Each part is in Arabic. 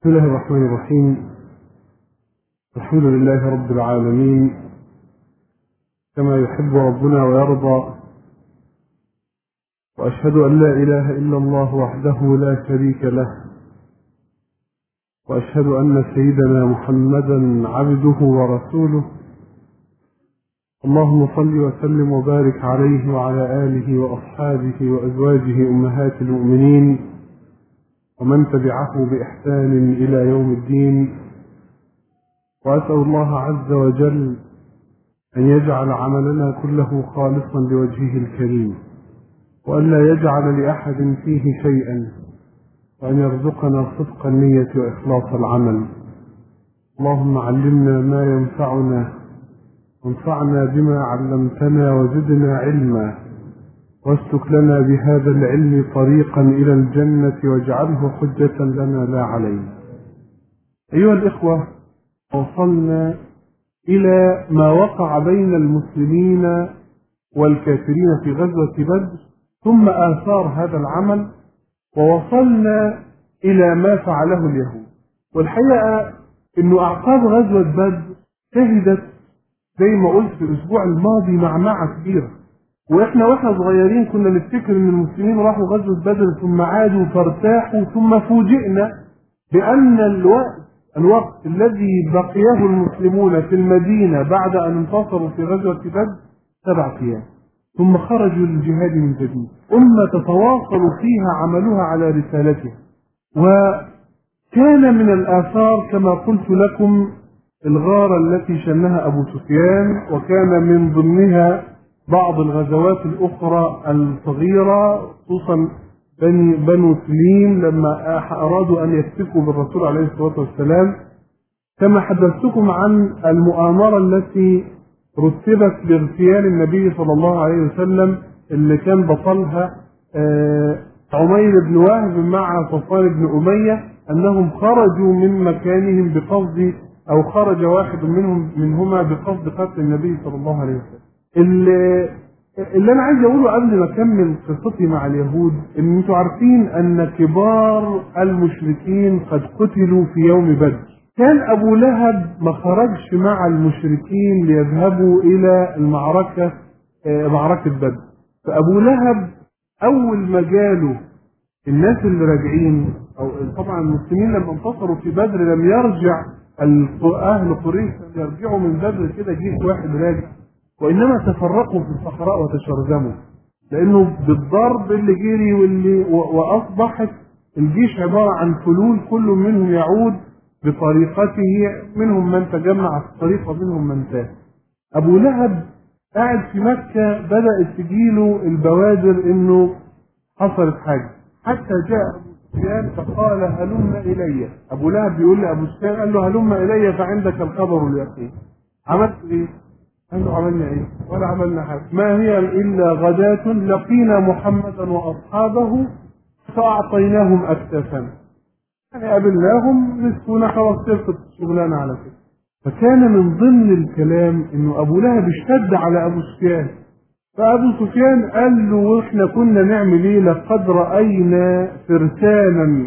بسم الله الرحمن الرحيم. الحمد لله رب العالمين كما يحب ربنا ويرضى، وأشهد أن لا إله إلا الله وحده لا شريك له، وأشهد أن سيدنا محمدا عبده ورسوله. اللهم صل وسلم وبارك عليه وعلى آله وأصحابه وأزواجه أمهات المؤمنين ومن تبعه بإحسان إلى يوم الدين. وأسأل الله عز وجل أن يجعل عملنا كله خالصا لوجهه الكريم، وأن لا يجعل لأحد فيه شيئا، وأن يرزقنا صدق النية وإخلاص العمل. اللهم علمنا ما ينفعنا، وانفعنا بما علمتنا، وزدنا علما، واسلك لنا بهذا العلم طريقا إلى الجنة، واجعله حجة لنا لا علينا. أيها الإخوة، وصلنا إلى ما وقع بين المسلمين والكافرين في غزوة بدر، ثم آثار هذا العمل، ووصلنا إلى ما فعله اليهود. والحقيقة إنه أعقاب غزوة بدر شهدت زي ما قلت في الأسبوع الماضي معمعة كبيرة. وإحنا صغيرين كنا نفتكر إن المسلمين راحوا غزوة بدر ثم عادوا فارتاحوا، ثم فوجئنا بأن الوقت الذي بقيه المسلمون في المدينة بعد أن انتصروا في غزوة بدر 7 أيام، ثم خرجوا للجهاد من جديد. أمة تتواصل فيها عملها على رسالتها. وكان من الآثار كما قلت لكم الغارة التي شنها أبو سفيان، وكان من ضمنها بعض الغزوات الأخرى الصغيرة، خصوصا بنو سليم لما أرادوا أن يفتكوا بالرسول عليه الصلاة والسلام. كما حدثتكم عن المؤامرة التي رتبت لاغتيال النبي صلى الله عليه وسلم، اللي كان بطلها عمير بن وهب مع صفوان بن أمية، أنهم خرجوا من مكانهم بقصد، أو خرج واحد منهما بقصد قتل النبي صلى الله عليه وسلم. اللي أنا عايز أقوله قبل ما أكمل قصتي مع اليهود، إن أنتم عارفين أن كبار المشركين قد قتلوا في يوم بدر. كان أبو لهب ما خرجش مع المشركين ليذهبوا إلى المعركة، معركة بدر. فأبو لهب أول ما جاله الناس اللي راجعين، أو طبعا المسلمين لما انتصروا في بدر لم يرجع أهل قريش يرجعوا من بدر كده جيش واحد راجع، وإنما تفرقوا في الصحراء وتشرذموا، لأنه بالضرب اللي جري وأصبحت الجيش عبارة عن فلول، كل منهم يعود بطريقته، منهم من تجمع في الطريق ومنهم من تاه. أبو لهب قاعد في مكة بدأت تجيله البوادر إنه حصلت حاجة، حتى جاء أبو سفيان فقال هلم إلي. أبو لهب بيقول لأبو سفيان، قال له هلم إلي فعندك الخبر اليقين. عملت إيه؟ قال له عملنا إيه؟ ولا عملنا حاجة، ما هي إلا غداة لقينا محمدا وأصحابه فأعطيناهم أكتافنا، يعني قابلناهم مسكونا خلاص تلقت شغلانة على كده. فكان من ضمن الكلام إنه أبو لهب اشتد على أبو سفيان، فأبو سفيان قال له وإحنا كنا نعمل إيه؟ لقد رأينا فرسانا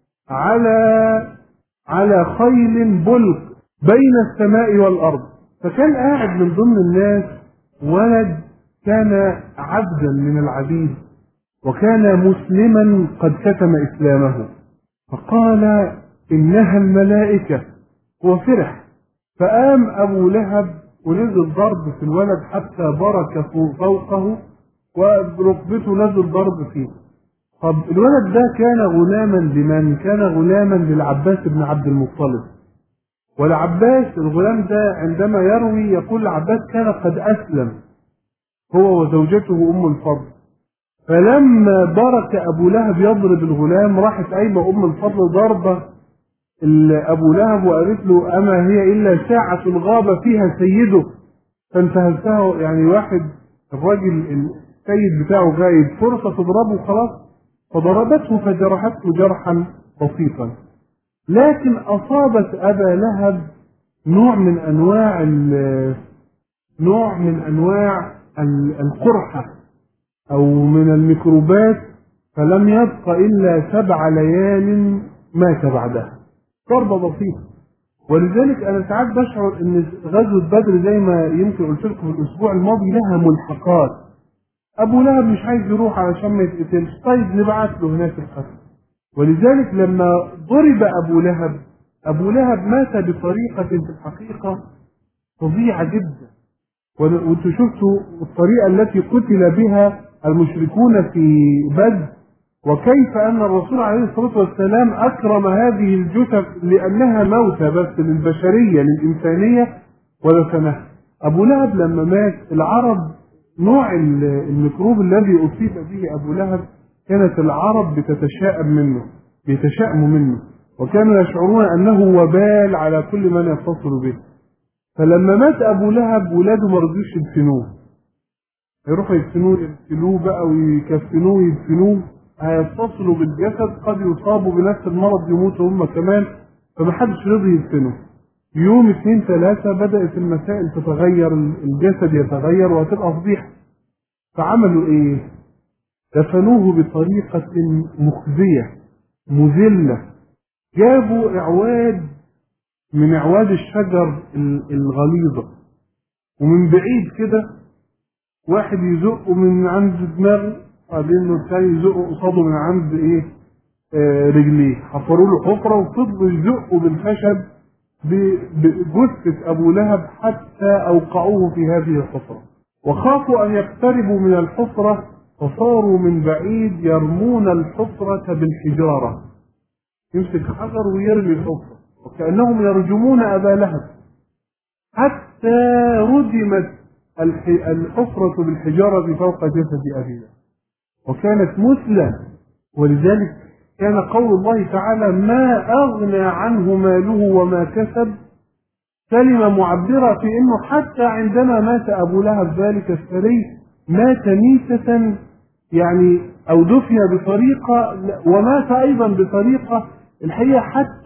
على خيل بلق بين السماء والأرض. فكان قاعد من ضمن الناس ولد كان عبدا من العبيد، وكان مسلما قد كتم إسلامه، فقال إنها الملائكة، وفرح. فقام أبو لهب ونزل ضرب في الولد حتى برك فوقه، وركبته نزل ضرب فيه. طب الولد ده كان غلاما لمن؟ كان غلاما للعباس بن عبد المطلب. والعباس الغلام ده عندما يروي يقول العباس كان قد أسلم هو وزوجته أم الفضل. فلما برك أبو لهب يضرب الغلام، راحت قايمة أم الفضل ضربة أبو لهب وقالت له أما هي إلا ساعة غاب فيها سيده، فانتهزتها. يعني واحد الراجل السيد بتاعه غايب، فرصة تضربه خلاص، فضربته فجرحته جرحا بسيطا. لكن أصابت أبا لهب نوع من أنواع القرحة أو من الميكروبات، فلم يبق إلا 7 ليال مات بعدها. ضربة بسيطة. ولذلك أنا ساعات بشعر إن غزوة بدر زي ما يمكن قلت لكم في الأسبوع الماضي لها ملحقات. أبو لهب مش عايز يروح علشان ما يتقتلش، طيب نبعت له هناك القتل. ولذلك لما ضرب أبو لهب مات بطريقة في الحقيقة فظيعة جدا. وانتم شفتوا الطريقة التي قتل بها المشركون في بدر، وكيف أن الرسول عليه الصلاة والسلام أكرم هذه الجثث لأنها موتى بس للبشرية للإنسانية ودفنها. أبو لهب لما مات العرب نوع الميكروب الذي أصيب به أبو لهب كانت العرب بيتشائموا منه، وكانوا يشعرون أنه وبال على كل من يتصل به. فلما مات أبو لهب ولاده ما رضيوش يدفنوه، يروحوا يدفنوه بقى ويكفنوه ويدفنوه، هيتصلوا بالجسد قد يصابوا بنفس المرض يموتوا هم كمان، فمحدش رضي يدفنه. يوم 2 3 بدأت المسائل تتغير، الجسد يتغير وهتبقى فضيحة. فعملوا ايه؟ دفنوه بطريقة مخزية مذلة. جابوا اعواد من اعواد الشجر الغليظة، ومن بعيد كده واحد يزقه من عند دماغه، بعدين الثاني يزقه قصاده من عند رجليه. حفروا له حفرة وفضلوا يزقوا بالخشب بجثة أبو لهب حتى أوقعوه في هذه الحفرة، وخافوا أن يقتربوا من الحفرة فصاروا من بعيد يرمون الحفرة بالحجارة، يمسك حجر ويرمي الحفرة وكأنهم يرجمون أبا لهب، حتى ردمت الحفرة بالحجارة فوق جسد أبي لهب وكانت مثلى. ولذلك كان قول الله تعالى ما أغنى عنه ماله وما كسب كلمة معبرة في أنه حتى عندما مات أبو لهب ذلك الثري مات ميتة يعني أو دفن بطريقة، ومات أيضا بطريقة الحقيقة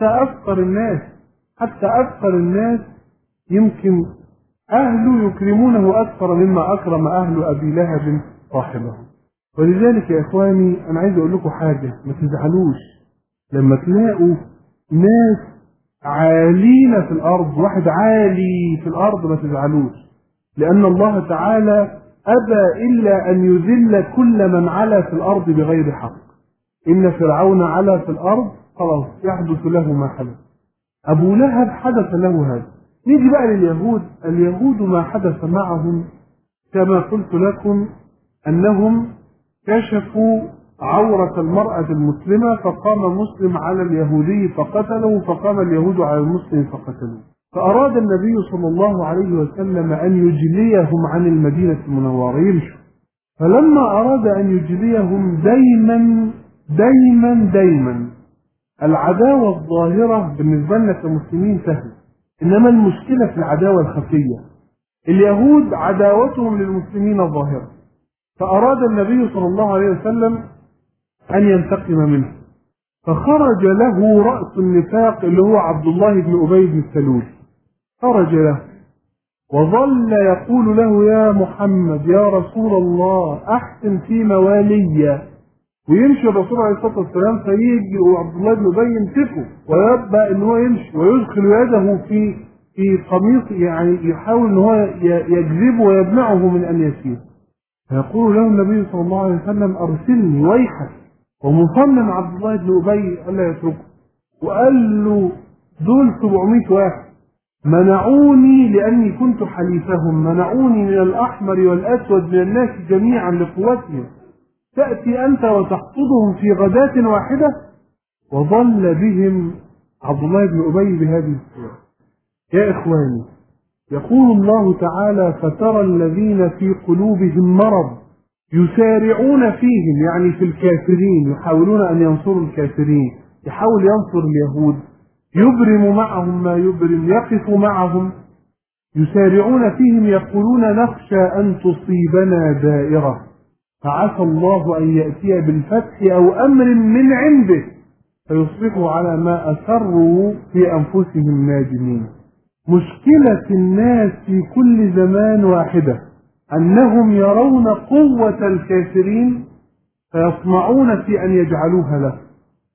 حتى أفقر الناس يمكن أهله يكرمونه أكثر مما أكرم أهل أبي لهب صاحبه. ولذلك يا إخواني أنا عايز أقول لكم حاجة، ما تزعلوش لما تلاقوا ناس عالين في الأرض، واحد عالي في الأرض، ما تزعلوش، لأن الله تعالى أبى إلا أن يذل كل من علا في الأرض بغير حق. إن فرعون علا في الأرض خلاص يحدث له ما حدث. أبو لهب حدث له هذا. نيجي بقى اليهود ما حدث معهم كما قلت لكم أنهم كشفوا عورة المرأة المسلمة، فقام مسلم على اليهودي فقتله، فقام اليهود على المسلم فقتلوه. فأراد النبي صلى الله عليه وسلم أن يجليهم عن المدينة المنورة يمشوا. فلما أراد أن يجليهم دايما العداوة الظاهرة بالنسبة لنا كمسلمين سهلة، إنما المشكلة في العداوة الخفية. اليهود عداوتهم للمسلمين ظاهرة، فأراد النبي صلى الله عليه وسلم أن ينتقم منه، فخرج له رأس النفاق اللي هو عبد الله بن أبي بن سلول، خرج له وظل يقول له يا محمد يا رسول الله أحسن في موالي، ويمشي الرسول عليه الصلاة والسلام فيجي وعبد الله بن أبي يمسكه ويبقى ان هو يمشي ويدخل يده في قميص، يعني يحاول ان هو يجذبه ويمنعه من ان يسير. فيقول له النبي صلى الله عليه وسلم أرسلني ويحك، ومصمم عبد الله بن أبي ألا يتركه، وقال له دول 700 واحد منعوني لأني كنت حليفهم، منعوني من الأحمر والأسود من الناس جميعا لقوتهم، تأتي أنت وتحصدهم في غداة واحدة. وظل بهم عبد الله بن أبي بهذه الصورة. يا إخواني يقول الله تعالى فترى الذين في قلوبهم مرض يسارعون فيهم، يعني في الكافرين، يحاولون أن ينصروا الكافرين، يحاول ينصر اليهود، يبرم معهم ما يبرم، يقف معهم، يسارعون فيهم يقولون نخشى أن تصيبنا دائرة فعسى الله أن يأتي بالفتح أو أمر من عنده فيصبحوا على ما أسروا في أنفسهم نادمين. مشكلة الناس في كل زمان واحدة، أنهم يرون قوة الكافرين فيطمعون في أن يجعلوها له،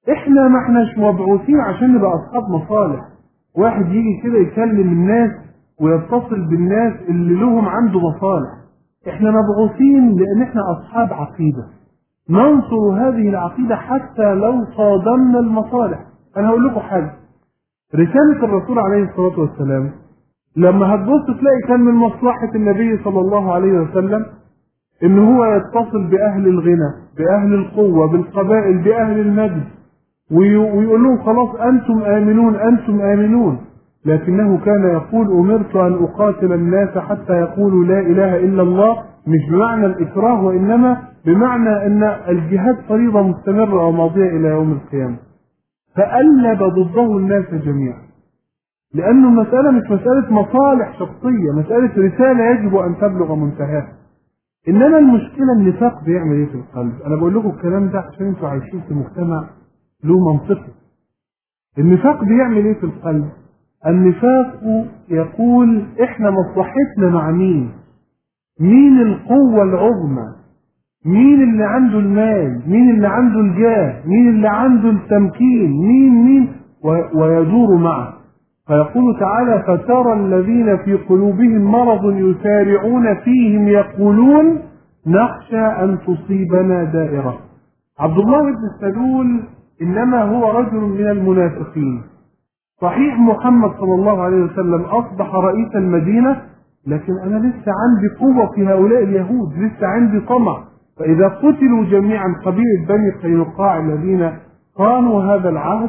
احنا ما احناش مبعوثين عشان نبقى اصحاب مصالح، واحد يجي كده يكلم الناس ويتصل بالناس اللي لهم عنده مصالح. احنا مبعوثين لان احنا اصحاب عقيدة، ننصر هذه العقيدة حتى لو صادمنا المصالح. انا هقول لكم حاجة، رسالة الرسول عليه الصلاة والسلام لما هتبص تلاقي كان من مصلحة النبي صلى الله عليه وسلم ان هو يتصل باهل الغنى، باهل القوة، بالقبائل، باهل المجد، ويقول لهم خلاص انتم امنون انتم امنون. لكنه كان يقول امرت ان اقاتل الناس حتى يقولوا لا اله الا الله، مش بمعنى الاكراه وانما بمعنى ان الجهاد فريضة مستمرة وماضية الى يوم القيامة. فقلب ضده الناس جميعا، لانه المسألة مش مسألة مصالح شخصية، مسألة رسالة يجب ان تبلغ منتهاها. انما المشكلة النفاق بيعمل ايه في القلب. انا بقول لكم الكلام ده عشان انتوا عايشين في مجتمع له منطقي. النفاق بيعمل ايه في القلب؟ النفاق يقول احنا مصلحتنا مع مين؟ مين القوة العظمى؟ مين اللي عنده المال؟ مين اللي عنده الجاه؟ مين اللي عنده التمكين؟ مين ويدور معه. فيقول تعالى فترى الذين في قلوبهم مرض يسارعون فيهم يقولون نخشى أن تصيبنا دائرة. عبد الله بن سلول إنما هو رجل من المنافقين. صحيح محمد صلى الله عليه وسلم أصبح رئيس المدينة، لكن أنا لسه عندي قوة في هؤلاء اليهود، لسه عندي طمع. فإذا قتلوا جميعا قبيلة بني قينقاع الذين قاموا هذا العهد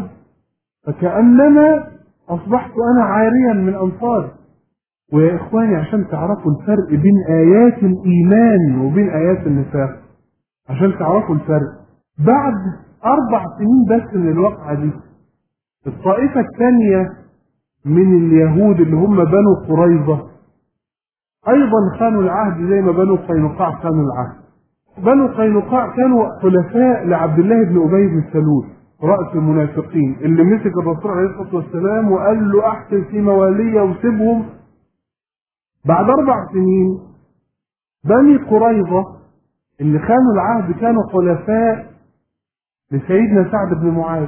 فكأنما أصبحت أنا عاريا من أنصاري. ويا إخواني عشان تعرفوا الفرق بين آيات الإيمان وبين آيات النفاق، عشان تعرفوا الفرق، بعد 4 سنين بس من الواقعة دي الطائفة الثانية من اليهود اللي هم بنو قريظة أيضا خانوا العهد زي ما بنو قينقاع خانوا العهد. بنو قينقاع كانوا خلفاء لعبد الله بن أبي بن سلول رأس المنافقين اللي مسك الرسول عليه الصلاة والسلام وقال له أحسن في موالية وسيبهم. بعد 4 سنين بني قريظة اللي خانوا العهد كانوا خلفاء لسيدنا سعد بن معاذ.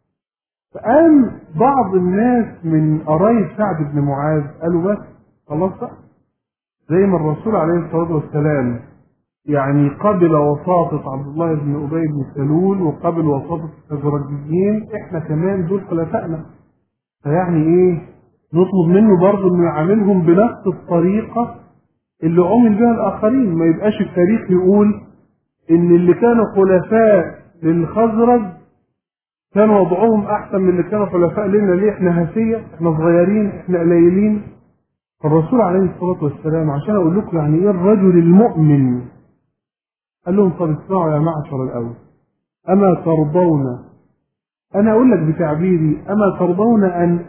فقام بعض الناس من قرايب سعد بن معاذ قالوا بس خلاص بقى، زي ما الرسول عليه الصلاة والسلام يعني قبل وساطة عبد الله بن أبي بن سلول وقبل وساطة الخزرجيين، احنا كمان دول خلفائنا، فيعني ايه نطلب منه برضه انه يعاملهم بنفس الطريقة اللي عمل بها الآخرين. ما يبقاش التاريخ يقول ان اللي كانوا خلفاء للخزرج كان وضعهم احسن من اللي كانوا خلفاء لنا. ليه؟ احنا هسية، احنا صغيرين، احنا قليلين. فالرسول عليه الصلاة والسلام عشان اقول لكم يعني ايه الرجل المؤمن قال لهم طب اسمعوا يا معشر الاول، اما ترضون، انا اقول لك بتعبيري، اما ترضون ان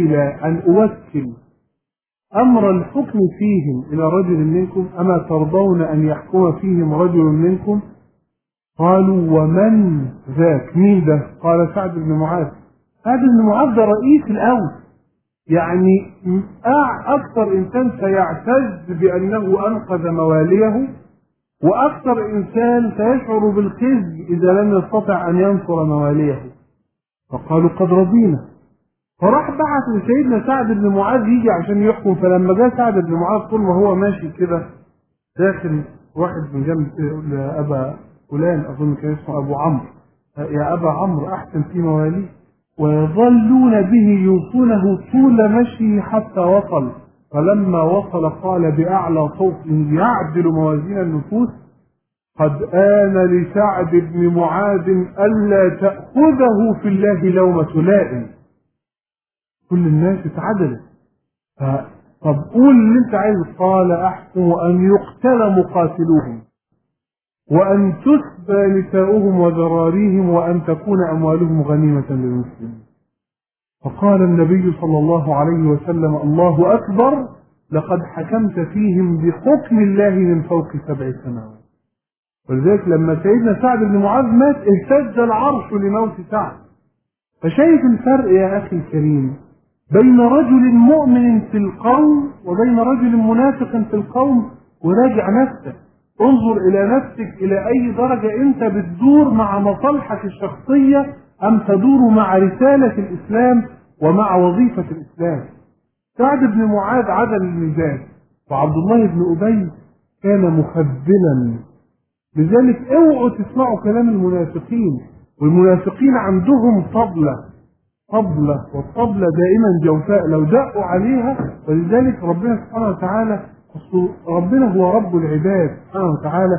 اوكل امر الحكم فيهم الى رجل منكم؟ اما ترضون ان يحكم فيهم رجل منكم؟ قالوا ومن ذاك؟ مين ده؟ قال سعد بن معاذ. سعد بن معاذ ده رئيس الاول، يعني اكثر انسان سيعتز بانه انقذ مواليه، واكثر انسان سيشعر بالخزي اذا لم يستطع ان ينصر مواليه. فقالوا قد رضينا. فراح بعث لسيدنا سعد بن معاذ يجي عشان يحكم. فلما جاء سعد بن معاذ طول ما هو ماشي كده داخل واحد من جنب يقول يا ابا فلان، اظن كان اسمه ابو عمرو، يا ابا عمرو احسن في مواليه، ويظلون به يوصونه طول مشيه حتى وصل. فلما وصل قال باعلى صوت يعدل موازين النفوس قد آن لسعد بن معاذ ألا تأخذه في الله لومة لائم. كل الناس اتعدلت. طب قول اللي انت عايزه. قال احكم ان يقتل مقاتلوهم وان تسبى نساؤهم وذراريهم وان تكون اموالهم غنيمة للمسلمين. فقال النبي صلى الله عليه وسلم الله اكبر، لقد حكمت فيهم بحكم الله من فوق 7 سماوات. ولذلك لما سيدنا سعد بن معاذ مات اهتز العرش لموت سعد. فشايف الفرق يا اخي الكريم بين رجل مؤمن في القوم وبين رجل منافق في القوم. وراجع نفسك، انظر الى نفسك الى اي درجة انت بتدور مع مصالحك الشخصية أم تدور مع رسالة الإسلام ومع وظيفة الإسلام. سعد بن معاذ عدل الميزان، وعبد الله بن أبي كان مخذلا. لذلك اوعوا تسمعوا كلام المنافقين، والمنافقين عندهم طبلة، والطبلة دائما جوفاء لو دقوا عليها. ولذلك ربنا سبحانه وتعالى، ربنا هو رب العباد سبحانه وتعالى،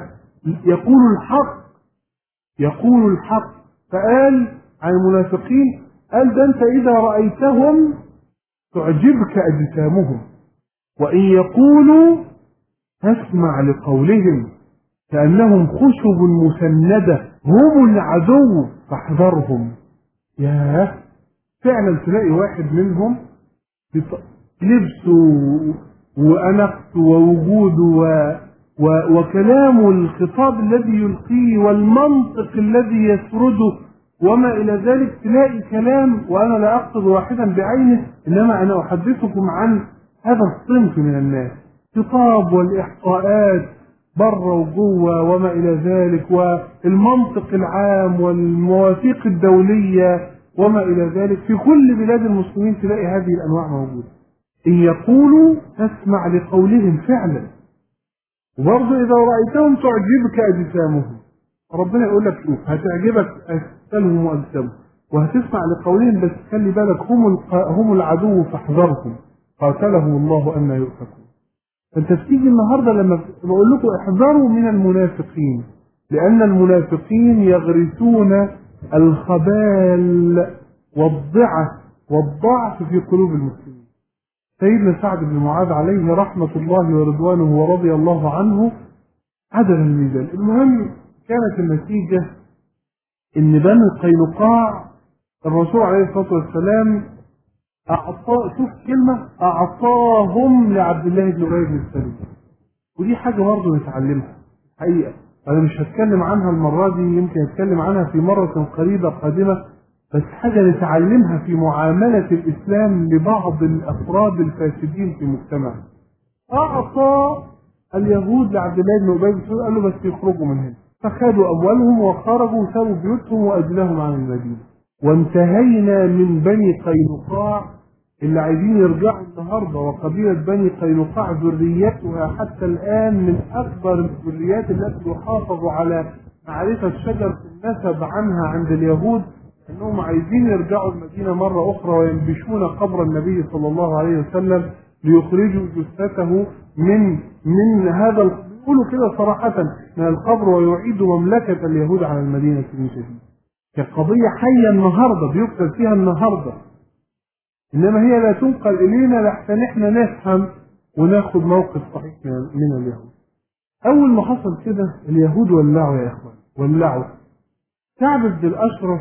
يقول الحق. فقال عن المنافقين، قال ده انت اذا رأيتهم تعجبك اجسامهم، وان يقولوا تسمع لقولهم كأنهم خشب مسندة، هم العدو فاحذرهم. ياه، فعلا تلاقي واحد منهم لبسه وأنفته ووجوده وكلامه، الخطاب الذي يلقيه والمنطق الذي يسرده وما إلى ذلك، تلاقي كلام. وأنا لا أقصد واحدا بعينه، إنما أنا أحدثكم عن هذا الصنف من الناس، خطاب والإحصاءات بره وجوه وما إلى ذلك، والمنطق العام والمواثيق الدولية وما إلى ذلك. في كل بلاد المسلمين تلاقي هذه الأنواع موجودة. إن يقولوا تسمع لقولهم فعلا، وبرضه إذا رأيتهم تعجبك أجسامهم. ربنا يقول لك شوف، هتعجبك أجسامهم وأجسامهم وهتسمع لقولهم، بس خلي بالك هم العدو فاحذرهم قاتلهم الله أن يؤفكون. فأنت بتيجي النهارده لما بقول لكم احذروا من المنافقين، لأن المنافقين يغرسون الخبال والضعف في قلوب المسلمين. سيدنا سعد بن معاذ عليه رحمة الله ورضوانه ورضي الله عنه عدل الميزان. المهم كانت النتيجة إن بني قينقاع الرسول عليه الصلاة والسلام أعطاهم لعبد الله بن أبي بن سلول. ودي حاجة برضه نتعلمها حقيقة. أنا مش هتكلم عنها المرة دي، يمكن أتكلم عنها في مرة قريبة قادمة، بس حاجة نتعلمها في معاملة الإسلام لبعض الأفراد الفاسدين في المجتمع. أعطى اليهود لعبد الله بن أبي بن سلول، قال له بس يخرجوا من هنا، فخدوا أموالهم وخرجوا وسابوا بيوتهم وأجلهم عن المدينة. وانتهينا من بني قينقاع اللي عايزين يرجعوا النهارده، وقبيلة بني قينقاع ذريتها حتى الآن من أكبر الذريات التي يحافظ على معرفة شجرة النسب عنها عند اليهود، أنهم عايزين يرجعوا المدينة مرة أخرى وينبشون قبر النبي صلى الله عليه وسلم ليخرجوا جثته من هذا، يقولوا كده صراحة، من القبر، ويعيدوا مملكة اليهود على المدينة من جديد. كقضية حية النهارده بيقتل فيها النهارده، إنما هي لا تنقل إلينا لحتى احنا نفهم وناخد موقف صحيح من اليهود. أول ما حصل كده اليهود ولعوا يا إخوان، ولعوا. كعب بن الأشرف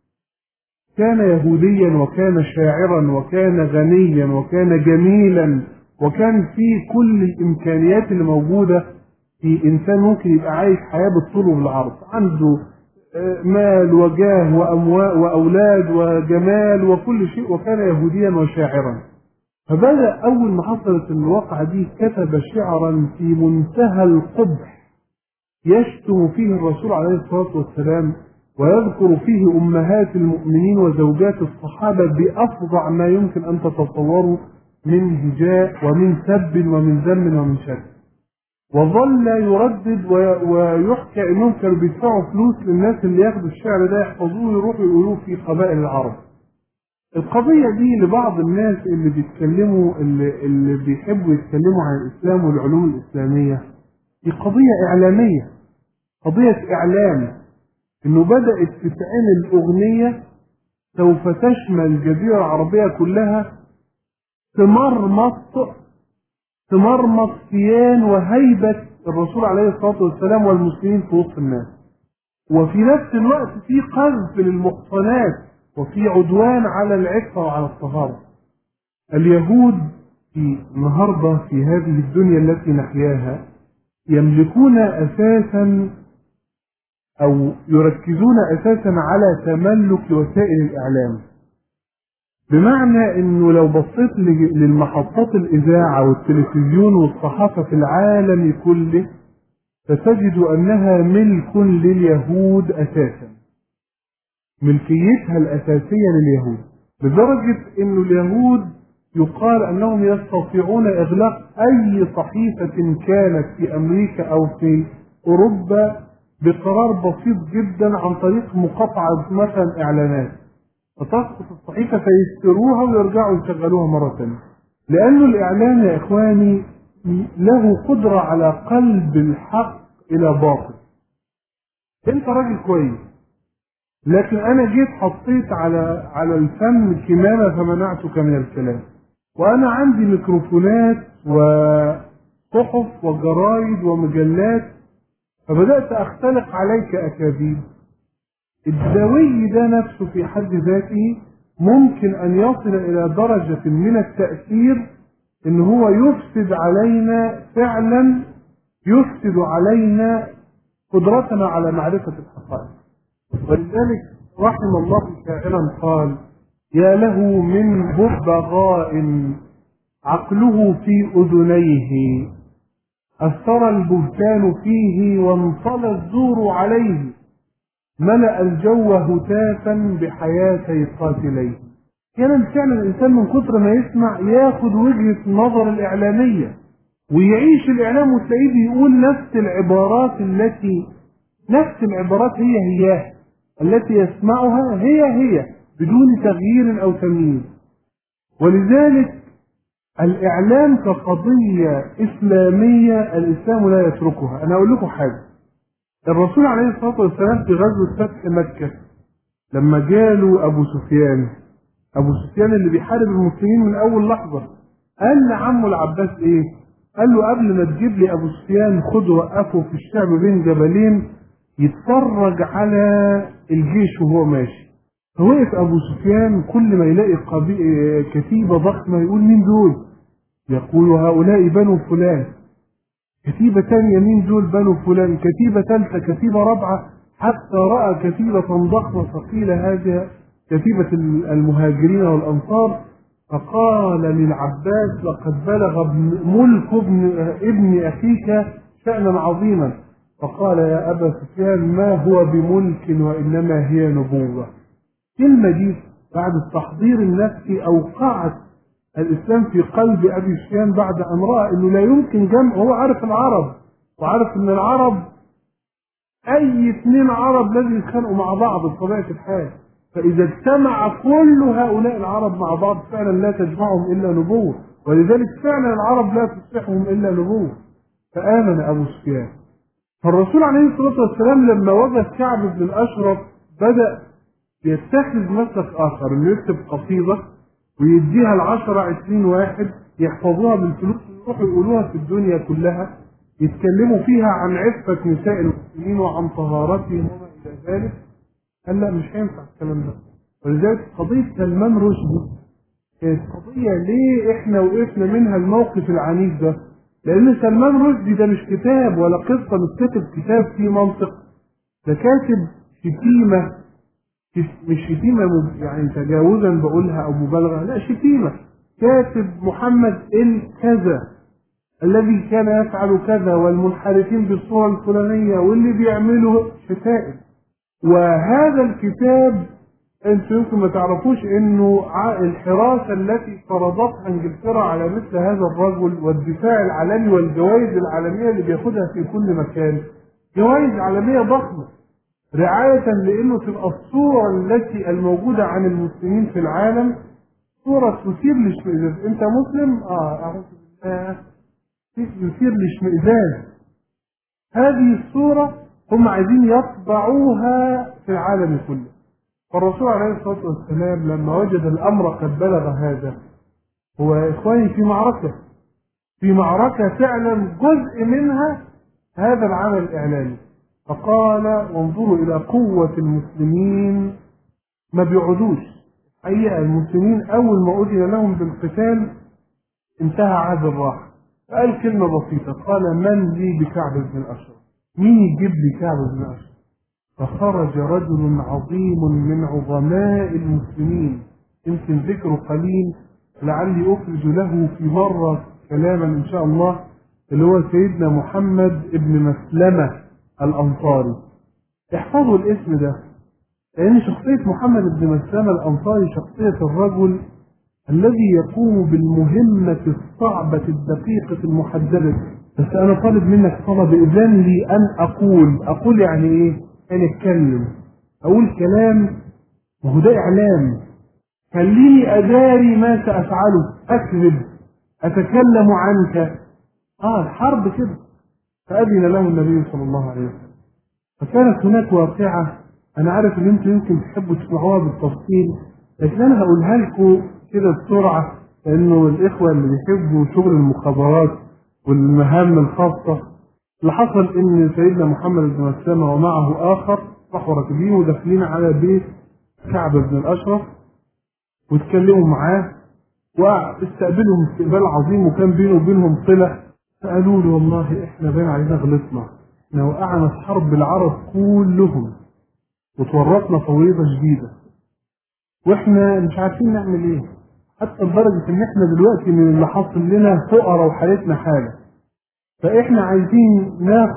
كان يهوديا وكان شاعرا وكان غنيا وكان جميلا، وكان فيه كل الإمكانيات اللي موجودة في إنسان ممكن يبقى عايش حياة بالطول وبالعرض، عنده مال وجاه وأموال وأولاد وجمال وكل شيء، وكان يهوديا وشاعرا. فبدأ أول ما حصلت الواقعة دي كتب شعرا في منتهى القبح يشتم فيه الرسول عليه الصلاة والسلام، ويذكر فيه أمهات المؤمنين وزوجات الصحابة بأفظع ما يمكن أن تتصوروا من هجاء ومن سب ومن ذم ومن شتم. وظل يردد ويحكى انهم كانوا بيدفعوا فلوس للناس اللي ياخدوا الشعر ده يحفظوه يروحوا يقولوه في قبائل العرب. القضية دي لبعض الناس اللي بيتكلموا اللي بيحبوا يتكلموا عن الإسلام والعلوم الإسلامية، دي قضية إعلامية، قضية إعلام، إنه بدأت تتعمل أغنية سوف تشمل الجزيرة العربية كلها، تمرمط كيان وهيبة الرسول عليه الصلاة والسلام والمسلمين في وسط الناس، وفي نفس الوقت في قذف للمحصنات وفي عدوان على العفة وعلى الطهارة. اليهود في النهاردة في هذه الدنيا التي نحياها يملكون أساسا أو يركزون أساسا على تملك وسائل الإعلام، بمعنى انه لو بصيت للمحطات الاذاعه والتلفزيون والصحافه في العالم كله ستجد انها ملك لليهود اساسا. ملكيتها الأساسية لليهود، لدرجة إنه اليهود يقال أنهم يستطيعون إغلاق أي صحيفة كانت في أمريكا أو في أوروبا بقرار بسيط جدا عن طريق مقاطعة مثلا إعلانات، فتسقط الصحيفة فيشتروها ويرجعوا يشغلوها مرة ثانية. لأنه الإعلان يا إخواني له قدرة على قلب الحق إلى باطل. أنت راجل كويس، لكن أنا جيت حطيت على الفم كمامة فمنعتك من الكلام، وأنا عندي ميكروفونات وصحف وجرايد ومجلات، فبدأت أختلق عليك أكاذيب. الزوي ده نفسه في حد ذاته ممكن أن يصل إلى درجة من التأثير إن هو يفسد علينا فعلا، يفسد علينا قدرتنا على معرفة الحقائق. ولذلك رحم الله شاعرا قال: يا له من ببغاء عقله في أذنيه، أثر البهتان فيه وانطلى الزور عليه، ملأ الجو هتافا بحياتي قاتليه. كان فعلا الإنسان من كتر ما يسمع ياخد وجهة نظر الإعلامية ويعيش الإعلام، وتلاقيه بيقول نفس العبارات هي التي يسمعها هي بدون تغيير أو تمييز. ولذلك الإعلام كقضية إسلامية الإسلام لا يتركها. أنا أقول لكم حاجة: الرسول عليه الصلاة والسلام في غزوة فتح مكة لما جاله أبو سفيان اللي بيحارب المسلمين من أول لحظة، قال لعمه العباس إيه؟ قال له: قبل ما تجيب لي أبو سفيان خده وقفه في الشعب بين جبلين يتفرج على الجيش وهو ماشي. فوقف أبو سفيان، كل ما يلاقي كتيبة ضخمة يقول: مين دول؟ يقول: هؤلاء بنو فلان. كتيبة تانية: مين دول؟ بنو فلان. كتيبة ثالثة، كتيبة رابعة، حتى رأى كتيبة ضخمة ثقيلة، هذه كتيبة المهاجرين والأنصار. فقال للعباس: لقد بلغ ملك ابن أخيك شأنا عظيما. فقال: يا أبا سفيان ما هو بملك وإنما هي نبوة. كلمة دي بعد التحضير النفسي أوقعت الإسلام في قلب أبي سفيان، بعد أن رأى أنه لا يمكن جمع. هو عارف العرب، وعارف أن العرب أي اثنين عرب لازم يتخانقوا مع بعض بطبيعة الحال، فإذا اجتمع كل هؤلاء العرب مع بعض فعلا لا تجمعهم إلا نبوة، ولذلك فعلا العرب لا تصلحهم إلا نبوة. فآمن أبو سفيان. فالرسول عليه الصلاة والسلام لما وجد كعب بن الأشرف بدأ يتخذ مسلك آخر، إنه يكتب قصيدة ويديها 10-20 واحد يحفظوها بالفلوس ويروحوا يقولوها في الدنيا كلها، يتكلموا فيها عن عفة نساء المسلمين وعن طهارتهم وما إلى ذلك. قال: لا، مش هينفع الكلام ده. ولذلك قضية سلمان رشدي كانت قضية ليه احنا وقفنا منها الموقف العنيف ده؟ لأن سلمان رشدي ده مش كتاب ولا قصة متكتب كتاب فيه منطق، ده كاتب شتيمة، مش شتيمة يعني تجاوزا بقولها أو مبالغة، لا، شتيمة. كاتب محمد الكذا الذي كان يفعل كذا، والمنحرفين بالصورة الفلانية، واللي بيعملوا شتائم. وهذا الكتاب انتم يمكن ما تعرفوش انه الحراسة التي فرضتها انجلترا على مثل هذا الرجل والدفاع العالمي والجوائز العالمية اللي بياخدها في كل مكان، جوائز عالمية ضخمة رعاية لانه تبقى الصورة التي الموجودة عن المسلمين في العالم صورة تثير للاشمئزاز. انت مسلم؟ اعوذ بالله، يثير للاشمئزاز. هذه الصورة هم عايزين يطبعوها في العالم كله. فالرسول عليه الصلاة والسلام لما وجد الأمر قد بلغ هذا، هو يا إخواني في معركة فعلا جزء منها هذا العمل الإعلامي، فقال: وانظروا إلى قوة المسلمين، ما بيعودوش. حقيقة المسلمين أول ما أذن لهم بالقتال انتهى عهد الراحة. فقال كلمة بسيطة، قال: من لي بكعب بن الأشرف؟ مين يجيب لي كعب بن الأشرف؟ فخرج رجل عظيم من عظماء المسلمين، يمكن ذكره قليل، لعلي أخرج له في مرة كلاما إن شاء الله، اللي هو سيدنا محمد ابن مسلمة الأنصاري. احفظوا الاسم ده، لأن شخصية محمد بن مسلمة الأنصاري شخصية الرجل الذي يقوم بالمهمة الصعبة الدقيقة المحددة. بس أنا طالب منك طلب، إذن لي أن أقول يعني إيه؟ أن أتكلم، أقول كلام، وهو ده إعلام. خليني أداري ما سأفعله، أكذب، أتكلم عنك. الحرب كده. فأذن له النبي صلى الله عليه وسلم. فكانت هناك واقعة، أنا عارف إن أنتم يمكن تحبوا تسمعوها بالتفصيل، لكن أنا هقولها لكم كده بسرعة، لأنه الإخوة اللي بيحبوا شغل المخابرات والمهام الخاصة. اللي حصل إن سيدنا محمد بن مسلمة ومعه آخر راحوا راكبين وداخلين على بيت كعب بن الأشرف، واتكلموا معاه واستقبلهم استقبال عظيم، وكان بينه وبينهم صلة. فقالوا له والله إحنا باين علينا غلطنا، احنا وقعنا في حرب العرب كلهم وتورطنا فويضة جديدة، واحنا مش عارفين نعمل ايه، حتى لدرجة ان احنا دلوقتي من اللي حصل لنا فقراء وحالتنا حالة. فاحنا عايزين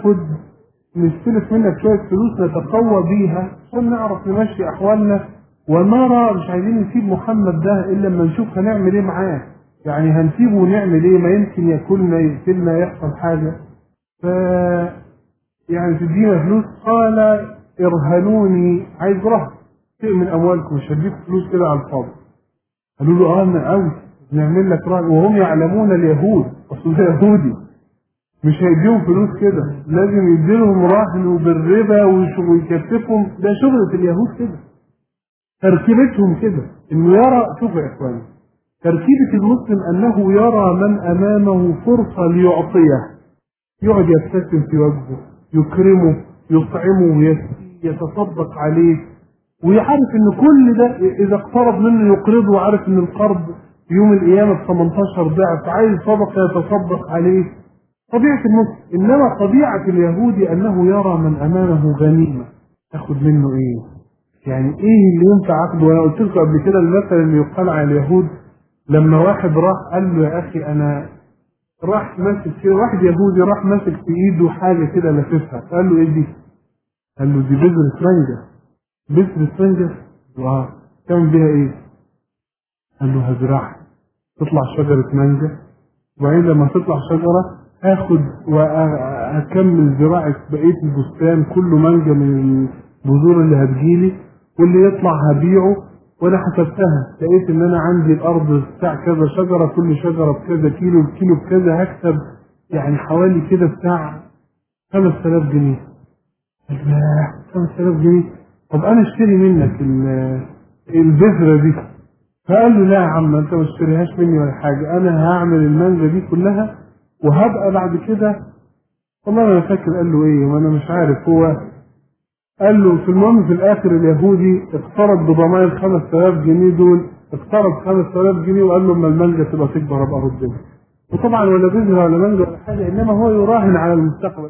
نستلف منك شوية فلوس نتقوى بيها عشان نعرف نمشي احوالنا، ونرى مش عايزين نسيب محمد ده الا لما نشوف هنعمل ايه معاه، يعني هنسيبه ونعمل ايه، ما يمكن ياكلنا يقتلنا يحصل حاجة. ف يعني تدينا فلوس؟ قال ارهنوني، عايز رهن شيء من اموالكم، مش هديك فلوس كده على الفاضي. قالوا له من قوي نعمل لك رهن، وهم يعلمون اليهود اصل ده يهودي مش هيديهم فلوس كده، لازم يديلهم رهن وبالربا ويكتفهم، ده شغلة اليهود كده، تركيبتهم كده، انه يرى. شوفوا يا اخواني، تركيبة المسلم انه يرى من امامه فرصة ليعطيه، يقعد يبتسم في وجهه، يكرمه، يطعمه، يتصدق عليه، ويعرف ان كل ده اذا اقترض منه يقرضه، وعارف ان القرض يوم القيامه ب 18 ضعف، عايز صدقه يتصدق عليه. طبيعه المسلم. انما طبيعه اليهودي انه يرى من امامه غنيمه، تاخد منه ايه؟ يعني ايه اللي ينفع اخده؟ وانا قلت لكم قبل كده المثل اللي يقال على اليهود، لما واحد راح قال له يا اخي انا راح ماسك كده، واحد يهودي راح ماسك في ايده حاجه كده لاففها، قال له ايه دي؟ قال له دي بذرة مانجا. بذرة مانجا؟ تعمل بيها ايه؟ قال له هزرعها تطلع شجرة مانجا، وبعدين لما تطلع شجرة هاخد وهكمل زراعة بقية البستان كله مانجا من البذور اللي هتجيلي، واللي يطلع هبيعه. وانا حسبتها لقيت ان انا عندي الارض بتاع كذا شجرة، كل شجرة بكذا كيلو، الكيلو بكذا، هكسب يعني حوالي كده بتاع 5000 جنيه. 5000 جنيه؟ طب انا اشتري منك البذرة دي. فقال له لا يا عم انت ما تشتريهاش مني ولا حاجة، انا هعمل المانجا دي كلها وهبقى بعد كده. والله انا فاكر قال له ايه وانا مش عارف، هو قال له في المهم في الاخر اليهودي اقترض بضمان 5000 جنيه دول، اقترض 5000 جنيه وقال له اما المانجا تبقى تكبر ابقى ردها. وطبعا ولا بذرة ولا مانجا ولا حاجة، انما هو يراهن على المستقبل.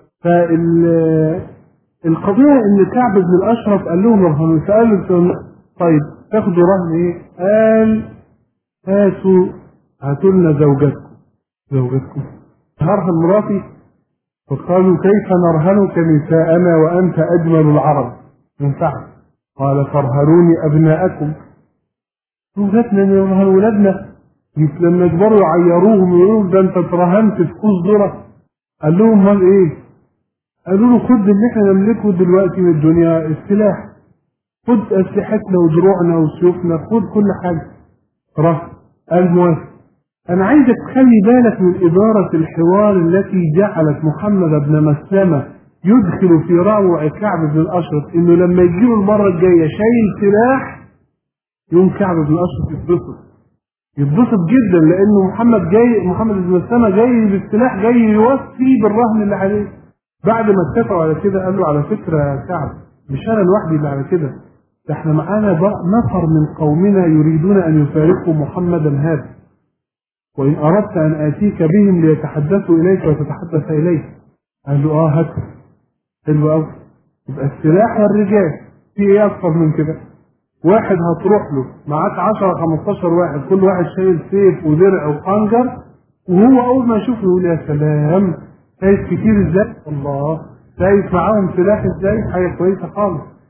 القضية ان كعب بن الاشرف قال لهم ارهنوا، فقالوا طيب تاخدوا رهن ايه؟ قال هاتوا لنا زوجتكم هرهن مراتي. فقالوا كيف نرهنك نساءنا وانت اجمل العرب؟ ينفع؟ قال فارهنوني ابناءكم، زوجاتنا نرهن ولادنا، لما يكبروا يعيروهم ويقولوا ده انت اترهنت في كوز ذره. قال لهم امال ايه؟ قالوا له خد اللي احنا نملكه دلوقتي من الدنيا، السلاح، خد اسلحتنا ودروعنا وسيوفنا، خد كل حاجه. رفض. قال موافق. انا عايزك تخلي بالك من اداره الحوار التي جعلت محمد بن مسلمه يدخل في روع كعب بن الاشرف، انه لما يجيله المره الجايه شايل سلاح، يوم كعب بن الاشرف يتبسط جدا، لانه محمد بن مسلمه جاي بالسلاح، جاي يوفي بالرهن اللي عليه. بعد ما اتفقوا على كده قال له على فكره يا كعب مش انا لوحدي اللي على كده، ده احنا معانا نفر من قومنا يريدون ان يفارقوا محمدا هذا، وان اردت ان اتيك بهم ليتحدثوا اليك وتتحدث اليه. قال له هات. حلو قوي. يبقى السلاح والرجال، في ايه اكثر من كده؟ واحد هتروح له معاك 10 15 واحد، كل واحد شايل سيف ودرع وخنجر، وهو اول ما يشوفه يقول يا سلام، شايف كتير ازاي؟ الله، شايف معاهم سلاح ازاي؟ حاجه كويسه خالص.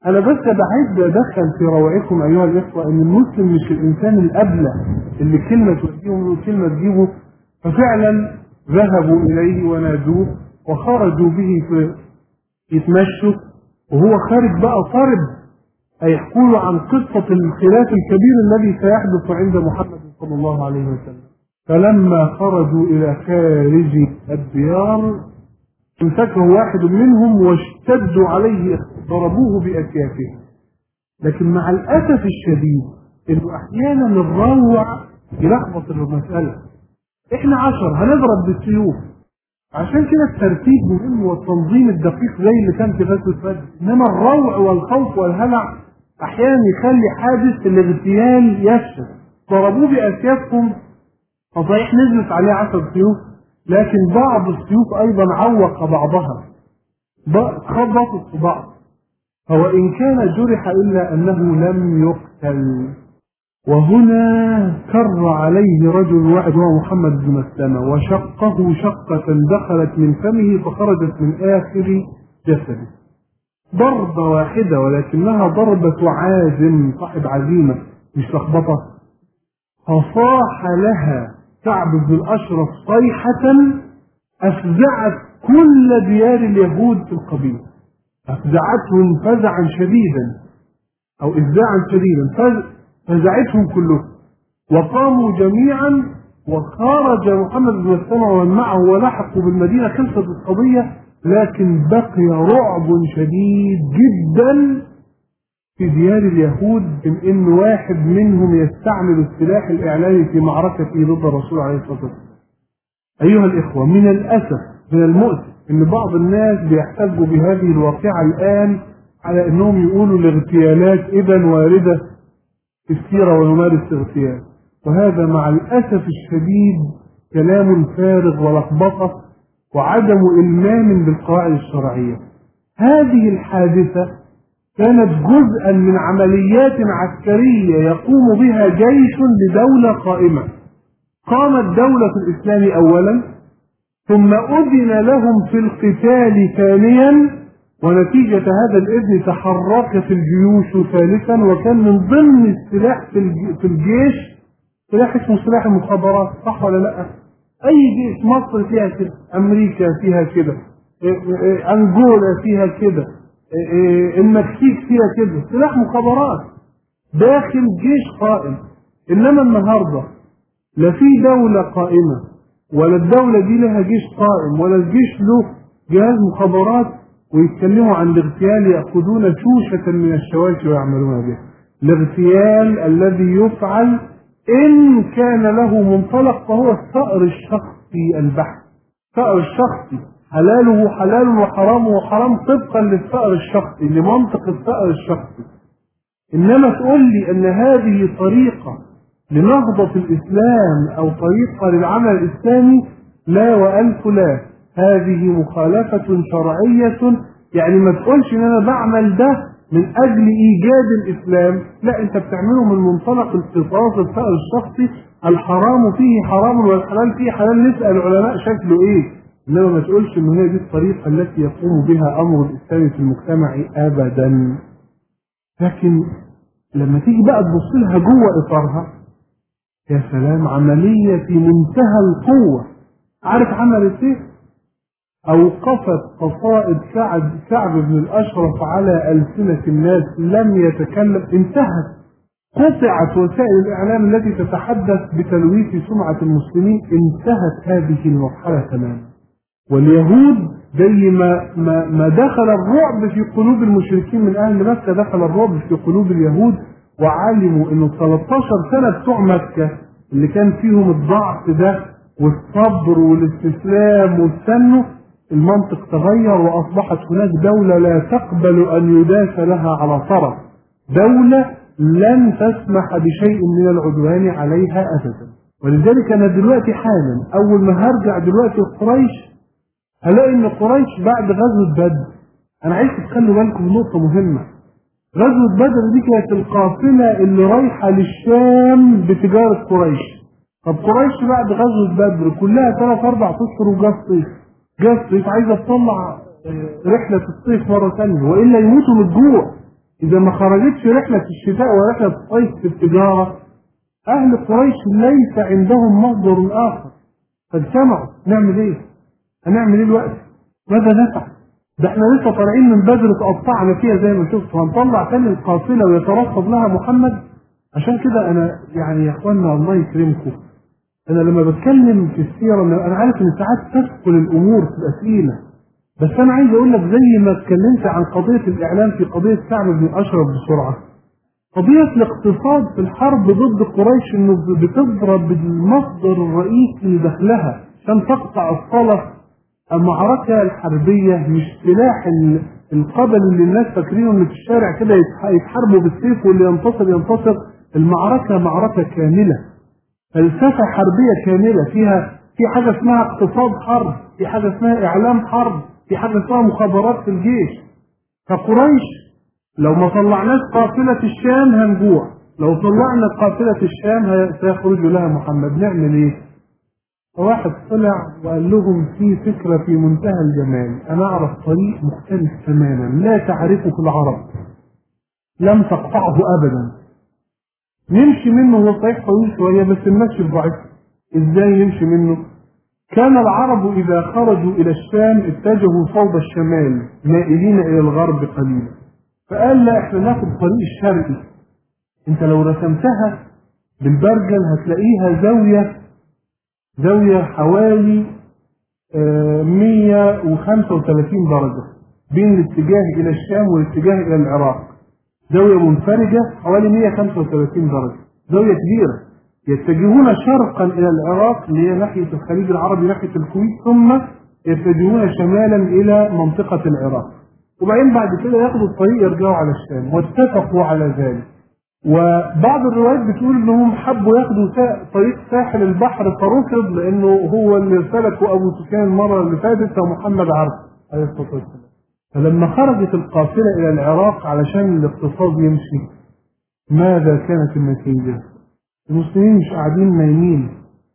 أنا بس بعيد أدخل في روعكم أيها الإخوة إن المسلم مش الإنسان الأبلة اللي كلمة توديهم وكلمة تجيبه. ففعلا ذهبوا إليه ونادوه وخرجوا به يتمشوا، وهو خارج بقى طرب هيحكوا عن قصة الخلاف الكبير الذي سيحدث عند محمد صلى الله عليه وسلم. فلما خرجوا إلى خارج الديار امسكه واحد منهم واشتدوا عليه ضربوه بأكيافهم. لكن مع الأسف الشديد إنه أحيانا الروع يلخبط المسألة. إحنا 10 هنضرب بالسيوف، عشان كده الترتيب مهم والتنظيم الدقيق زي اللي كان في غزوة بدر. إنما الروع والخوف والهلع أحيانا يخلي حادث الاغتيال يفشل. ضربوه بأسيافهم، فصحيح نزلت عليه 10 سيوف، لكن بعض السيوف أيضا عوق بعضها، خبطت في بعض. هو إن كان جرح إلا أنه لم يقتل. وهنا كر عليه رجل واحد وهو محمد بن مسلمة وشقه شقة دخلت من فمه فخرجت من آخر جسده. ضربة واحدة ولكنها ضربة عازم، صاحب عزيمة مش لخبطة. فصاح لها كعب بن الأشرف صيحة أفزعت كل ديار اليهود في القبيلة، أفزعتهم فزعا شديدا أو إفزاعا شديدا، فزعتهم كلهم وقاموا جميعا. وخرج محمد بن مسلمة ومن معه ولحقوا بالمدينة. خلصت القضية، لكن بقي رعب شديد جدا في ديار اليهود من إن واحد منهم يستعمل السلاح الإعلامي في معركته ضد الرسول عليه الصلاة والسلام. أيها الإخوة، من الأسف من المؤسف إن بعض الناس بيحتجوا بهذه الواقعة الآن على أنهم يقولوا الاغتيالات إذن واردة في السيرة ونمارس اغتيال، وهذا مع الأسف الشديد كلام فارغ ولخبطة وعدم إلمام بالقواعد الشرعية. هذه الحادثة كانت جزءا من عمليات عسكرية يقوم بها جيش لدولة قائمة. قامت دولة الإسلام أولا، ثم أذن لهم في القتال ثانيا، ونتيجة هذا الإذن تحركت الجيوش ثالثا. وكان من ضمن السلاح في الجيش سلاح اسمه سلاح المخابرات، صح ولا لا؟ أي جيش، مصر فيها كده، أمريكا فيها كده، أنجولا فيها كده، المكسيك فيها كده، سلاح مخابرات داخل جيش قائم. إنما النهاردة لا في دولة قائمة، ولا الدولة دي لها جيش قائم، ولا الجيش له جهاز مخابرات، ويتكلموا عن الاغتيال يأخذون شوشة من الشواشي ويعملون بها. الاغتيال الذي يفعل إن كان له منطلق فهو الثأر الشخصي البحث. الثأر الشخصي حلاله حلال وحرامه حرام طبقا للثأر الشخصي، لمنطق الثأر الشخصي. إنما تقول لي أن هذه طريقة لنهضة الإسلام أو طريقة للعمل الإسلامي، لا وألف لا. هذه مخالفة شرعية. يعني ما تقولش إن أنا بعمل ده من أجل إيجاد الإسلام، لا، أنت بتعمله من منطلق القصاص، الثأر الشخصي. الحرام فيه حرام والحلال فيه حلال، نسأل العلماء شكله إيه. إنما ما تقولش إن هي دي الطريقة التي يقوم بها أمر الإسلام في المجتمع أبدا. لكن لما تيجي بقى تبص لها جوه إطارها، يا سلام، عملية في منتهى القوة. عارف عملت ايه؟ أوقفت قصائد كعب بن الأشرف على ألسنة الناس، لم يتكلم، انتهت. قطعت وسائل الإعلام التي تتحدث بتلويث سمعة المسلمين، انتهت هذه المرحلة تماما. واليهود زي ما دخل الرعب في قلوب المشركين من أهل مكة، دخل الرعب في قلوب اليهود، وعلموا انه 13 سنة بتوع مكة اللي كان فيهم الضعف ده والصبر والاستسلام والسنة، المنطق تغير وأصبحت هناك دولة لا تقبل أن يداس لها على طرف، دولة لن تسمح بشيء من العدوان عليها أبدا. ولذلك أنا دلوقتي حالا أول ما هرجع دلوقتي قريش هلاقي إن قريش بعد غزوة بدر، أنا عايز تخلوا بالكم نقطة مهمة. غزوة بدر دي كانت القافلة اللي رايحة للشام بتجارة قريش. طب قريش بعد غزوة بدر كلها 3-4 أشهر وجا الصيف عايزة تطلع رحلة الصيف مرة ثانية، وإلا يموتوا من الجوع. إذا ما خرجتش رحلة الشتاء ورحلة الصيف في التجارة، أهل قريش ليس عندهم مصدر آخر، فاجتمعوا. نعمل إيه؟ هنعمل إيه الوقت؟ ماذا نفعل؟ ده احنا لسه طالعين من بدر اتقطعنا فيها زي ما شفت، وهنطلع تاني القافلة ويترصد لها محمد. عشان كده أنا يعني يا إخوانا الله يكرمكم، أنا لما بتكلم في السيرة أنا عارف إن ساعات تدخل الأمور تبقى ثقيلة، بس أنا عايز أقول لك زي ما اتكلمت عن قضية الإعلام في قضية كعب بن أشرف بسرعة، قضية الاقتصاد في الحرب ضد قريش إنه بتضرب المصدر الرئيسي لدخلها عشان تقطع الصلة. المعركة الحربية مش سلاح القبل اللي الناس فاكرينه إن في الشارع كده يتحاربوا بالسيف واللي ينتصر ينتصر. المعركة معركة كاملة، فلسفة حربية كاملة، في حاجة اسمها اقتصاد حرب، في حاجة اسمها إعلام حرب، في حاجة اسمها مخابرات في الجيش. فقريش لو ما طلعناش قافلة الشام هنجوع، لو طلعنا قافلة الشام سيخرج لها محمد. نعمل ايه؟ واحد طلع وقال لهم في فكرة في منتهى الجمال، انا اعرف طريق مختلف تماما لا تعرفه العرب، لم تقطعه ابدا، نمشي منه. هو صحيح طويل شوية بس المشي ضعيف. ازاي نمشي منه؟ كان العرب اذا خرجوا الى الشام اتجهوا صوب الشمال مائلين الى الغرب قليلا، فقال لا احنا ناخد طريق الشرقي. انت لو رسمتها بالبرجل هتلاقيها زاوية حوالي 135 درجة بين الاتجاه الى الشام والاتجاه الى العراق، زاوية منفرجة حوالي 135 درجة، زاوية كبيرة. يتجهون شرقا الى العراق اللي هي ناحية الخليج العربي ناحية الكويت، ثم يتجهون شمالا الى منطقة العراق، وبعدين بعد كده ياخدوا الطريق يرجعوا على الشام، واتفقوا على ذلك. وبعض الروايات بتقول انهم حبوا ياخدوا طريق ساحل البحر فرفض، لانه هو اللي سلكه ابو سفيان المره اللي فاتت فمحمد عرف عليه الصلاه والسلام. فلما خرجت القافله الى العراق علشان الاقتصاد يمشي، ماذا كانت النتيجه؟ المسلمين مش قاعدين نايمين،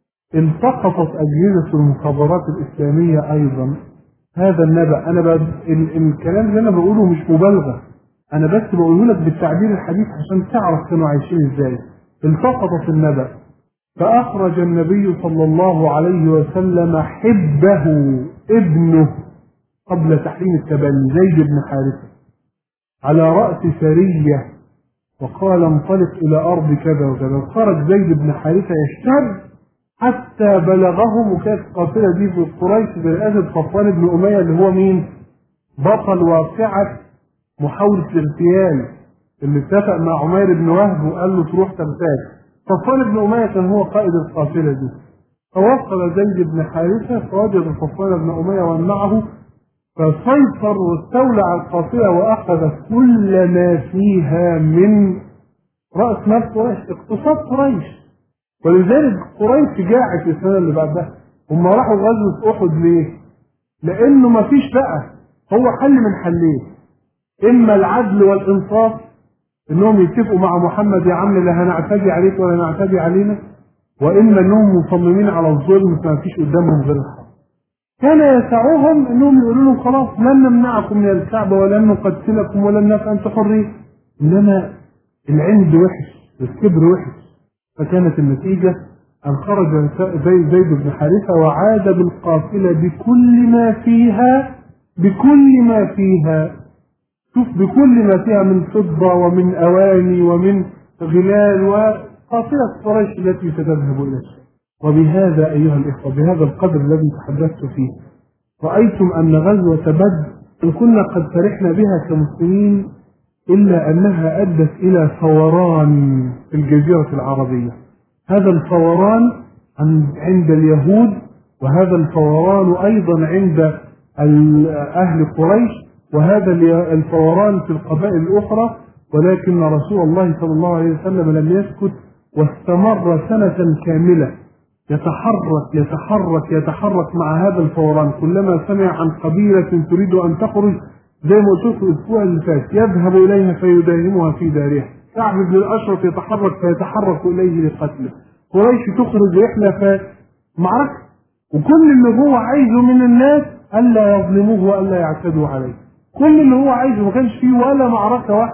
التقطت اجهزه المخابرات الاسلاميه ايضا هذا النبأ. الكلام اللي انا بقوله مش مبالغه، انا بس بقوله لك بالتعبير الحديث عشان تعرف كانوا عايشين ازاي. التقطت النبأ، فاخرج النبي صلى الله عليه وسلم حبه ابنه قبل تحريم التبني زيد بن حارثة على رأس سرية، وقال انطلق الى ارض كذا وكذا. خرج زيد بن حارثة يشتد حتى بلغهم، وكانت القافلة دي في قريش برئاسة صفوان بن أمية اللي هو مين؟ بطل واقعة محاولة الاغتيال اللي اتفق مع عمير بن وهب وقال له تروح تغتال. صفوان بن أمية كان هو قائد القافلة دي. فوصل زيد بن حارثة فوجد صفوان بن أمية ومعه، فسيطر واستولى على القافلة وأخذ كل ما فيها من رأس مال قريش، اقتصاد قريش. ولذلك قريش جاعت السنة اللي بعدها. هم راحوا غزوة أحد ليه؟ لأنه ما فيش بقى، هو حل من حلين، إما العدل والإنصاف إنهم يتفقوا مع محمد يا عم لا هنعتدي عليك ولا نعتدي علينا، وإما إنهم مصممين على الظلم فما فيش قدامهم غير الحق. كان يسعهم إنهم يقولوا لهم خلاص لن نمنعكم من الكعبة ولن نقتلكم ولن نفعل أنتم حرين، إنما العند وحش والكبر وحش. فكانت النتيجة أن خرج زيد بن حارثة وعاد بالقافلة بكل ما فيها شوف بكل ما فيها من فضة ومن أواني ومن غلال وقافلة قريش التي ستذهب إلى الشام. وبهذا أيها الإخوة بهذا القدر الذي تحدثت فيه رأيتم أن غزوة بدر إن كنا قد فرحنا بها كمسلمين إلا أنها أدت إلى ثوران في الجزيرة العربية. هذا الثوران عند اليهود، وهذا الثوران أيضا عند أهل قريش، وهذا الثوران في القبائل الأخرى. ولكن رسول الله صلى الله عليه وسلم لم يسكت واستمر سنة كاملة يتحرك مع هذا الفوران. كلما سمع عن قبيلة تريد أن تخرج زي ما قلت في الأسبوع اللي فات يذهب إليها فيداهمها في دارها. كعب بن الأشرف فيتحرك إليه لقتله. قريش تخرج رحلة معركة، وكل اللي هو عايزه من الناس ألا يظلموه وألا يعتدوا عليه. كل اللي هو عايزه، ما كانش فيه ولا معركة واحدة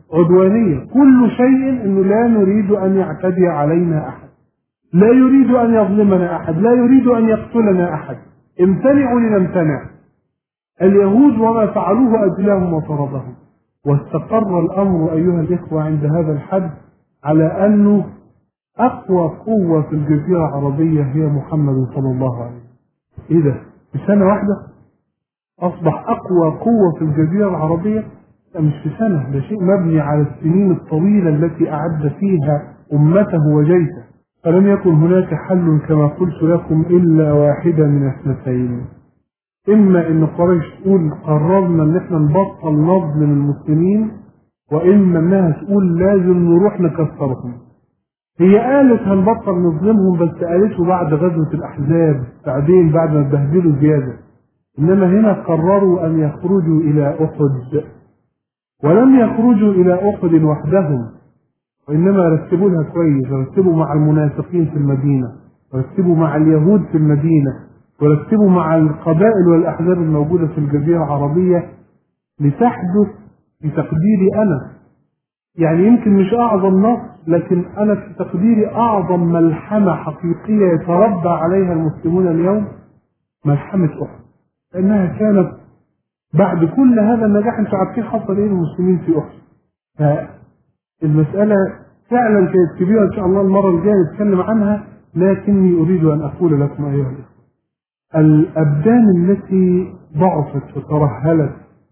عدوانية، كل شيء انه لا نريد ان يعتدي علينا احد، لا يريد ان يظلمنا احد، لا يريد ان يقتلنا احد. امتنعوا لنمتنع. اليهود وما فعلوه اجلاهم وطردهم. واستقر الامر ايها الاخوة عند هذا الحد على انه اقوى قوة في الجزيرة العربية هي محمد صلى الله عليه وسلم. ايه ده؟ في سنة واحدة اصبح اقوى قوة في الجزيرة العربية؟ ده مش في سنة، ده شيء مبني على السنين الطويلة التي اعد فيها امته وجيشه. فلم يكن هناك حل كما قلت لكم الا واحدة من اثنتين: اما ان قريش تقول قررنا ان احنا نبطل نظلم المسلمين، واما انها تقول لازم نروح نكسرهم. هي قالت هنبطل نظلمهم، بس قالته بعد غزوة الاحزاب، بعدين بعد ما اتبهدلوا زيادة. انما هنا قرروا ان يخرجوا الى احد، ولم يخرجوا الى احد وحدهم، وانما رتبوا لها كويس، رتبوا مع المنافقين في المدينة، ورتبوا مع اليهود في المدينة، ورتبوا مع القبائل والاحزاب الموجودة في الجزيرة العربية، لتحدث بتقديري انا، يعني يمكن مش اعظم نصر، لكن انا في تقديري اعظم ملحمة حقيقية يتربى عليها المسلمون اليوم ملحمة احد، لانها كانت بعد كل هذا النجاح. انتوا عارفين حصل ايه للمسلمين في احد؟ فالمسألة فعلا كانت كبيرة، ان شاء الله المرة الجاية نتكلم عنها، لكني اريد ان اقول لكم ايها الاخوة، الابدان التي ضعفت وترهلت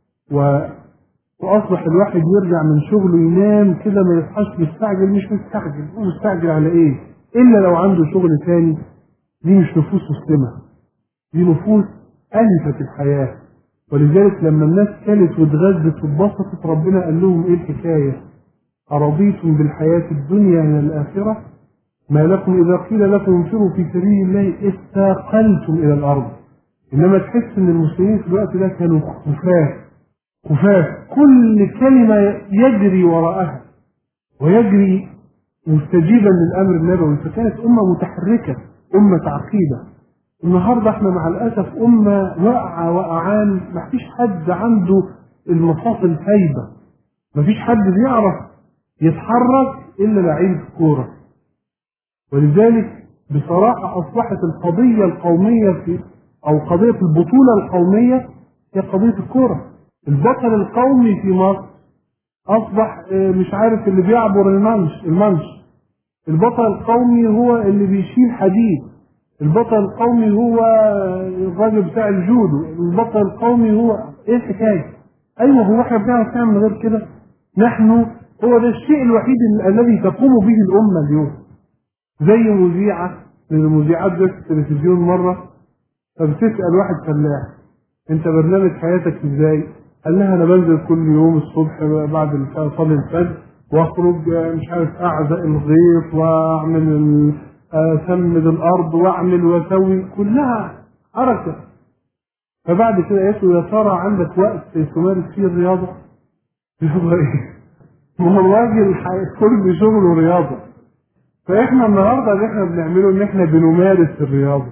واصبح الواحد يرجع من شغله ينام كده ما يصحاش مستعجل، مش مستعجل، هو مستعجل على ايه؟ الا لو عنده شغل ثاني. دي مش نفوس مسلمة، دي نفوس ألفت الحياة. ولذلك لما الناس كلت واتغذت واتبسطت، ربنا قال لهم ايه الحكاية؟ أرضيتم بالحياة الدنيا من الآخرة؟ ما لكم إذا قيل لكم انفروا في سبيل الله استاقلتم إلى الأرض. إنما تحس إن المسلمين في الوقت ده كانوا خفاف، كل كلمة يجري وراءها ويجري مستجيبا للأمر النبوي، فكانت أمة متحركة، أمة عقيدة. النهاردة احنا مع الأسف أمة واقعة وقعان، مفيش حد عنده المفاصل هيبة، مفيش حد بيعرف يتحرك إلا لعيب كورة. ولذلك بصراحة أصبحت القضية القومية أو قضية البطولة القومية هي قضية الكورة. البطل القومي في مصر أصبح مش عارف اللي بيعبر المنش. البطل القومي هو اللي بيشيل حديد. البطل القومي هو الراجل بتاع الجودو. البطل القومي هو ايه الحكاية؟ ايوه، هو احنا بنعرف نعمل غير كده؟ نحن هو ده الشيء الوحيد الذي تقوم به الأمة اليوم. زي مذيعة من المذيعات جت في التلفزيون مرة، فبتسأل واحد فلاح انت برنامج حياتك ازاي؟ قال لها انا بنزل كل يوم الصبح بعد صلاة الفجر واخرج مش عارف اعزق الغيط واعمل اسمد الارض واعمل واسوي، كلها حركة. فبعد كده قالت له يا ترى عندك وقت تمارس فيه الرياضة؟ رياضة ايه؟ ما هو الراجل كل شغله رياضة. فاحنا النهارده اللي احنا بنعمله ان احنا بنمارس الرياضة،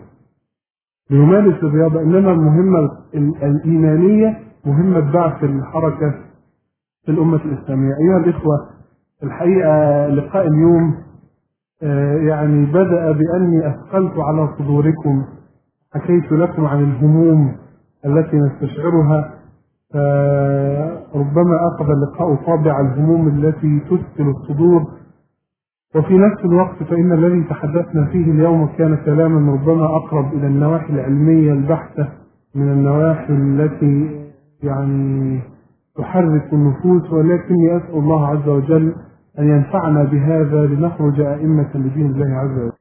انما المهمة الايمانية مهمة بعث الحركة في الأمة الإسلامية. أيها الإخوة، الحقيقة لقاء اليوم يعني بدأ بأني أثقلت على صدوركم، حكيت لكم عن الهموم التي نستشعرها، فربما أخذ اللقاء طابع الهموم التي تثقل الصدور، وفي نفس الوقت فإن الذي تحدثنا فيه اليوم كان كلاما ربما أقرب إلى النواحي العلمية البحتة من النواحي التي يعني تحرك النفوس، ولكني أسأل الله عز وجل أن ينفعنا بهذا لنخرج أئمة لدين الله عز وجل.